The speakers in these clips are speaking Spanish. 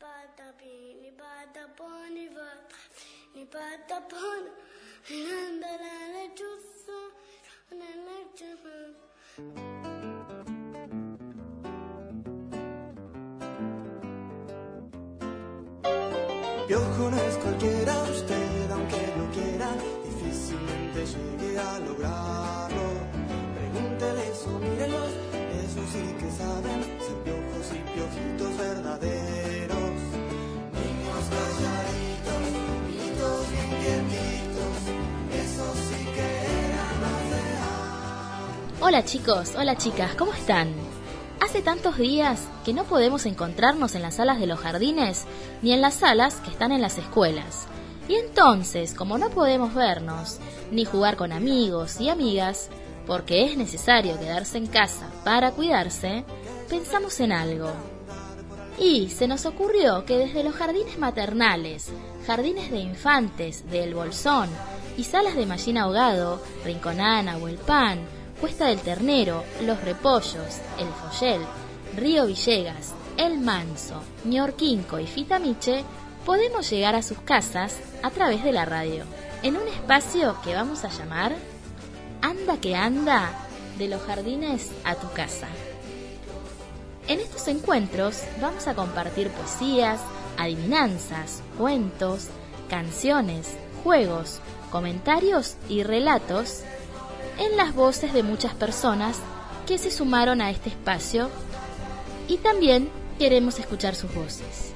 Piojo no es cualquiera, usted aunque lo quiera, difícilmente llegue a lograrlo. Pregúntele eso, mírenlos, eso sí que saben, ser piojos y piojitos verdaderos. Niños calladitos, niñitos bien quietitos, eso sí que eran más real. Hola chicos, hola chicas, ¿cómo están? Hace tantos días que no podemos encontrarnos en las salas de los jardines ni en las salas que están en las escuelas. Y entonces, como no podemos vernos ni jugar con amigos y amigas, porque es necesario quedarse en casa para cuidarse, pensamos en algo. Y se nos ocurrió que desde los jardines maternales, jardines de infantes de El Bolsón y salas de Mallín Ahogado, Rinconana, Huelpán, Cuesta del Ternero, Los Repollos, El Follel, Río Villegas, El Manso, Ñorquinco y Fitamiche, podemos llegar a sus casas a través de la radio, en un espacio que vamos a llamar Anda que anda, de los jardines a tu casa. En estos encuentros vamos a compartir poesías, adivinanzas, cuentos, canciones, juegos, comentarios y relatos en las voces de muchas personas que se sumaron a este espacio, y también queremos escuchar sus voces.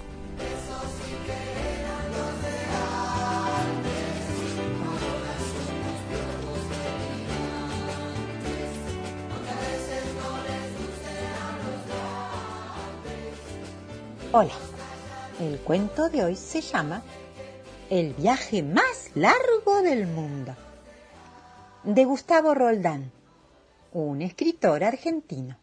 Hola, el cuento de hoy se llama El viaje más largo del mundo, de Gustavo Roldán, un escritor argentino.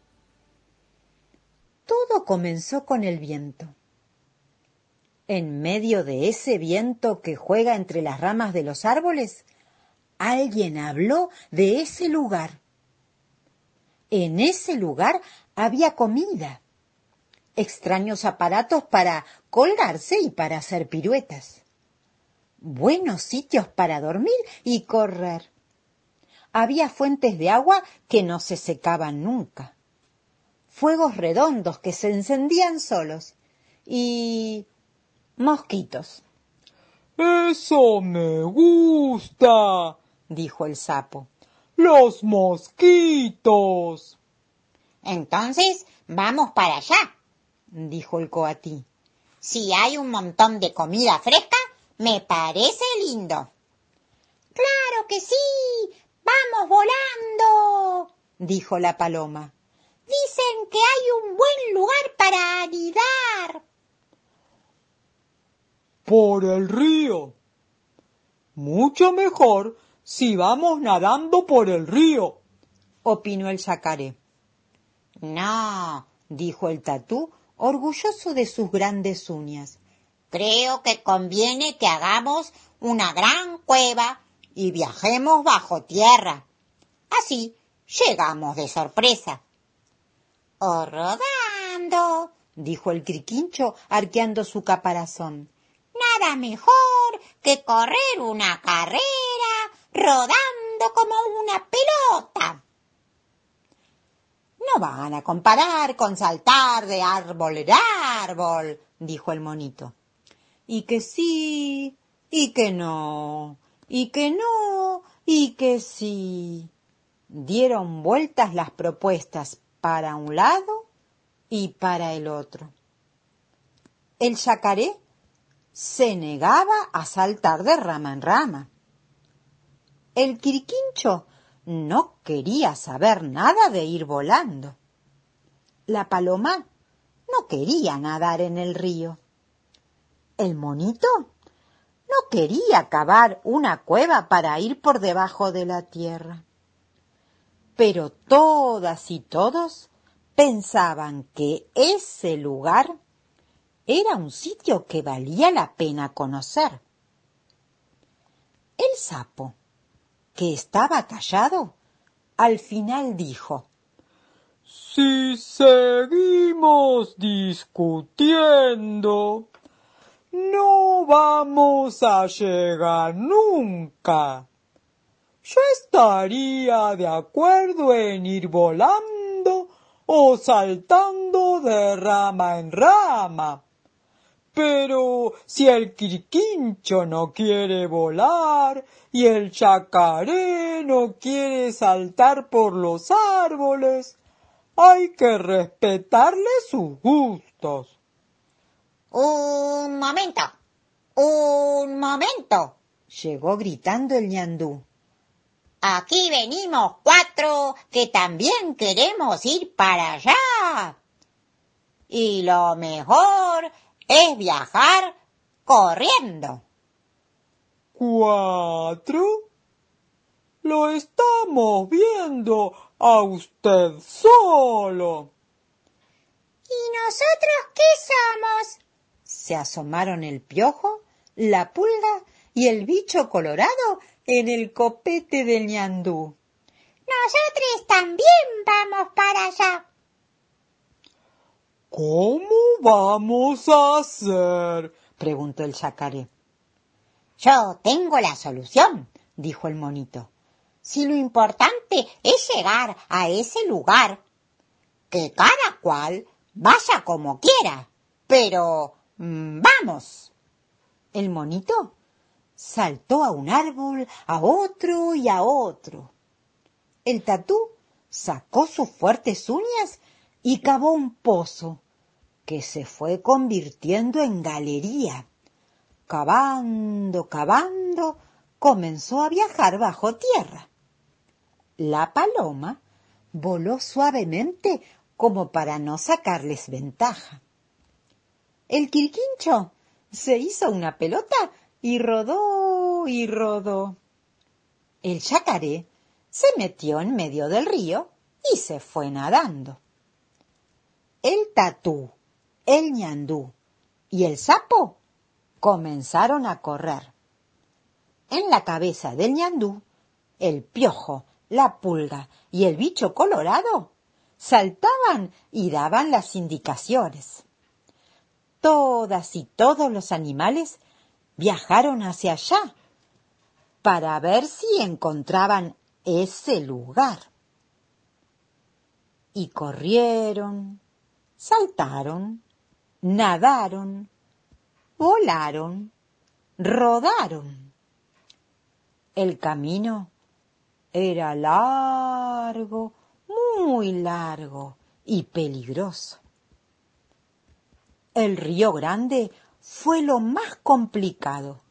Todo comenzó con el viento. En medio de ese viento que juega entre las ramas de los árboles, alguien habló de ese lugar. En ese lugar había comida, extraños aparatos para colgarse y para hacer piruetas, buenos sitios para dormir y correr. Había fuentes de agua que no se secaban nunca, fuegos redondos que se encendían solos y mosquitos. «Eso me gusta», dijo el sapo. «Los mosquitos». «Entonces vamos para allá», dijo el coatí. «Si hay un montón de comida fresca, me parece lindo». «Claro que sí, vamos volando», dijo la paloma. «Dicen que hay un buen lugar para anidar». «Por el río. Mucho mejor si vamos nadando por el río», opinó el yacaré. «No», dijo el tatú, orgulloso de sus grandes uñas. «Creo que conviene que hagamos una gran cueva y viajemos bajo tierra. Así llegamos de sorpresa». «O rodando», dijo el Criquincho, arqueando su caparazón. «Nada mejor que correr una carrera rodando como una pelota». «No van a comparar con saltar de árbol en árbol», dijo el monito. «Y que sí, y que no, y que no, y que sí». Dieron vueltas las propuestas para un lado y para el otro. El yacaré se negaba a saltar de rama en rama. El Quiriquincho no quería saber nada de ir volando. La paloma no quería nadar en el río. El monito no quería cavar una cueva para ir por debajo de la tierra. Pero todas y todos pensaban que ese lugar era un sitio que valía la pena conocer. El sapo, que estaba callado, al final dijo: Si seguimos discutiendo, no vamos a llegar nunca. Yo estaría de acuerdo en ir volando o saltando de rama en rama. Pero si el quirquincho no quiere volar y el yacaré no quiere saltar por los árboles, hay que respetarle sus gustos. Un momento, un momento, llegó gritando el ñandú. aquí venimos 4 que también queremos ir para allá. Y lo mejor es viajar corriendo. 4. Lo estamos viendo a usted solo. ¿Y nosotros qué somos? Se asomaron el piojo, la pulga y el bicho colorado en el copete del ñandú. Nosotros también vamos para allá. ¿Cómo vamos a hacer? Preguntó el yacaré. Yo tengo la solución, dijo el monito. Si lo importante es llegar a ese lugar, que cada cual vaya como quiera, pero vamos. El monito saltó a un árbol, a otro y a otro. El tatú sacó sus fuertes uñas y cavó un pozo que se fue convirtiendo en galería. Cavando, cavando, comenzó a viajar bajo tierra. La paloma voló suavemente como para no sacarles ventaja. El quirquincho se hizo una pelota y rodó y rodó. El yacaré se metió en medio del río y se fue nadando. El tatú, el ñandú y el sapo comenzaron a correr. En la cabeza del ñandú, el piojo, la pulga y el bicho colorado saltaban y daban las indicaciones. Todas y todos los animales viajaron hacia allá para ver si encontraban ese lugar. Y corrieron, saltaron, nadaron, volaron, rodaron. El camino era largo, muy largo y peligroso. El río Grande fue lo más complicado.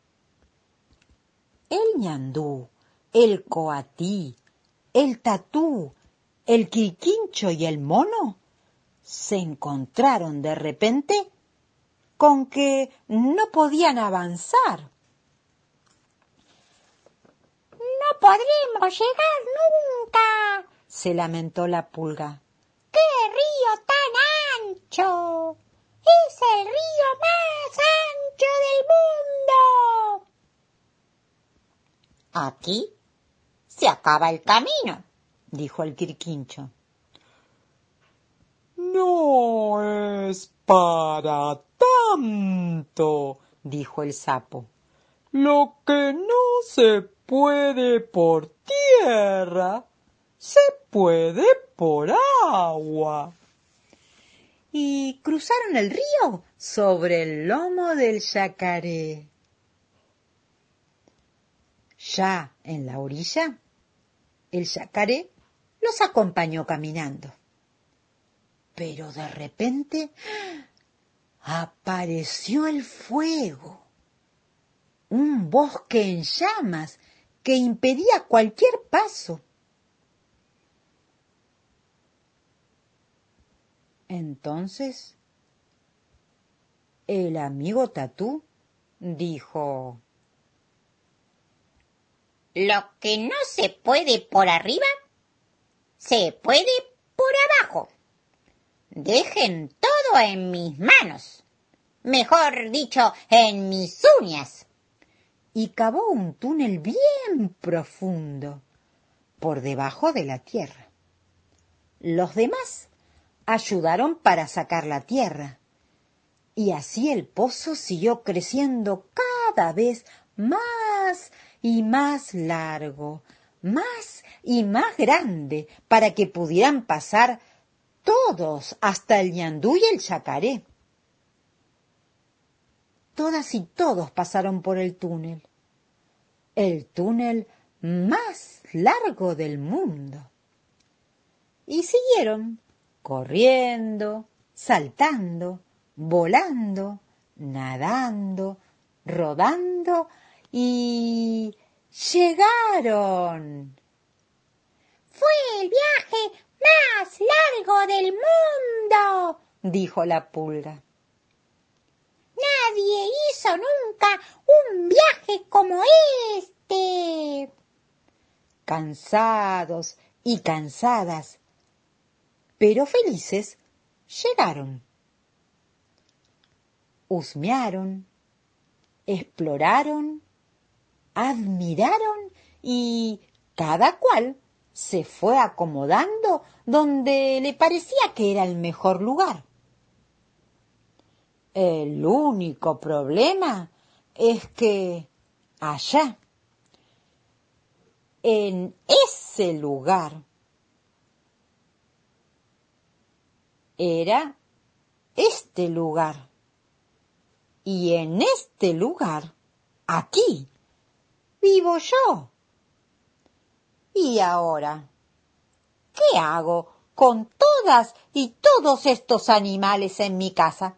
El ñandú, el coatí, el tatú, el quirquincho y el mono se encontraron de repente con que no podían avanzar. No podremos llegar nunca, se lamentó la pulga. ¡Qué río tan ancho! ¡Es el río más ancho del mundo! Aquí se acaba el camino, dijo el quirquincho. No es para tanto, dijo el sapo. Lo que no se puede por tierra, se puede por agua. Y cruzaron el río sobre el lomo del yacaré. Ya en la orilla, el yacaré los acompañó caminando. Pero de repente apareció el fuego, un bosque en llamas que impedía cualquier paso. Entonces, el amigo Tatú dijo: lo que no se puede por arriba, se puede por abajo. Dejen todo en mis manos, mejor dicho, en mis uñas. Y cavó un túnel bien profundo por debajo de la tierra. Los demás ayudaron para sacar la tierra. Y así el pozo siguió creciendo cada vez más y más largo, más y más grande, para que pudieran pasar todos, hasta el ñandú y el yacaré. Todas y todos pasaron por el túnel más largo del mundo. Y siguieron corriendo, saltando, volando, nadando, rodando y llegaron. ¡Fue el viaje más largo del mundo!, dijo la pulga. Nadie hizo nunca un viaje como este. Cansados y cansadas, pero felices, llegaron. Husmearon, exploraron, admiraron y cada cual se fue acomodando donde le parecía que era el mejor lugar. El único problema es que allá, en ese lugar, era este lugar. Y en este lugar, aquí, vivo yo. Y ahora, ¿qué hago con todas y todos estos animales en mi casa?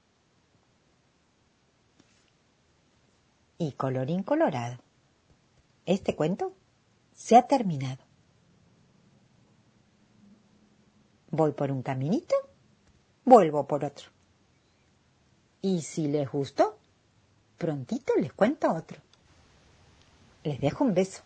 Y colorín colorado, este cuento se ha terminado. Voy por un caminito, vuelvo por otro. Y si les gustó, prontito les cuento otro. Les dejo un beso.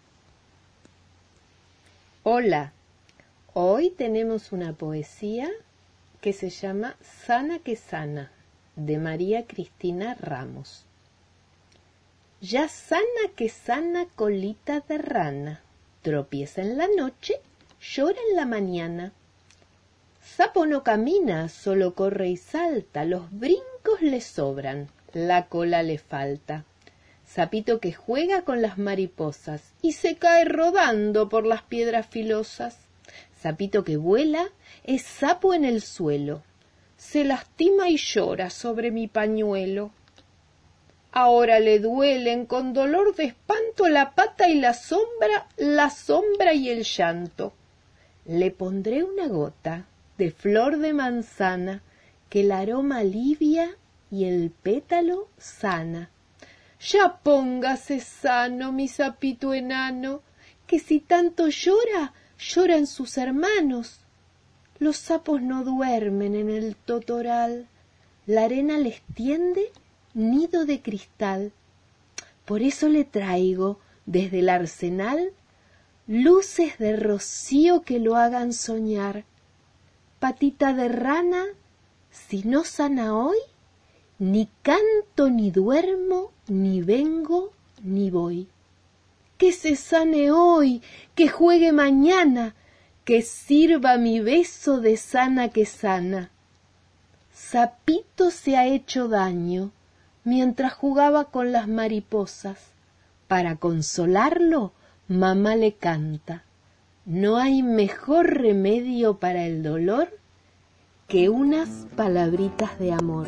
Hola, hoy tenemos una poesía que se llama Sana que sana, de María Cristina Ramos. Ya sana que sana colita de rana, tropieza en la noche, llora en la mañana. Sapo no camina, solo corre y salta, los brincos le sobran, la cola le falta. Sapito que juega con las mariposas y se cae rodando por las piedras filosas. Sapito que vuela es sapo en el suelo, se lastima y llora sobre mi pañuelo. Ahora le duelen con dolor de espanto la pata y la sombra y el llanto. Le pondré una gota de flor de manzana que el aroma alivia y el pétalo sana. Ya póngase sano, mi sapito enano, que si tanto llora, lloran sus hermanos. Los sapos no duermen en el totoral, la arena les tiende nido de cristal. Por eso le traigo desde el arsenal luces de rocío que lo hagan soñar. Patita de rana, si no sana hoy, ni canto ni duermo, ni vengo ni voy. Que se sane hoy, que juegue mañana, que sirva mi beso de sana que sana. Sapito se ha hecho daño mientras jugaba con las mariposas. Para consolarlo, mamá le canta. No hay mejor remedio para el dolor que unas palabritas de amor.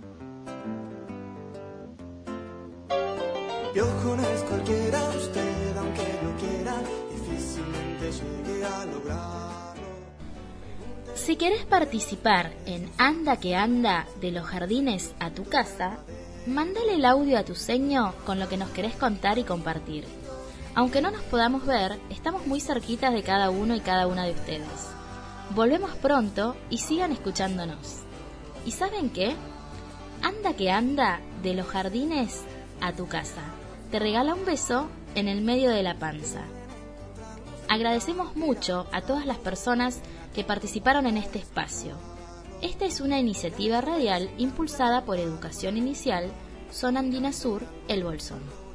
Piojo no es cualquiera, usted aunque lo quiera, difícilmente llegue a lograrlo. Si querés participar en Anda que anda de los jardines a tu casa, mándale el audio a tu seño con lo que nos querés contar y compartir. Aunque no nos podamos ver, estamos muy cerquitas de cada uno y cada una de ustedes. Volvemos pronto y sigan escuchándonos. ¿Y saben qué? Anda que anda de los jardines a tu casa. Te regala un beso en el medio de la panza. Agradecemos mucho a todas las personas que participaron en este espacio. Esta es una iniciativa radial impulsada por Educación Inicial, Zona Andina Sur, El Bolsón.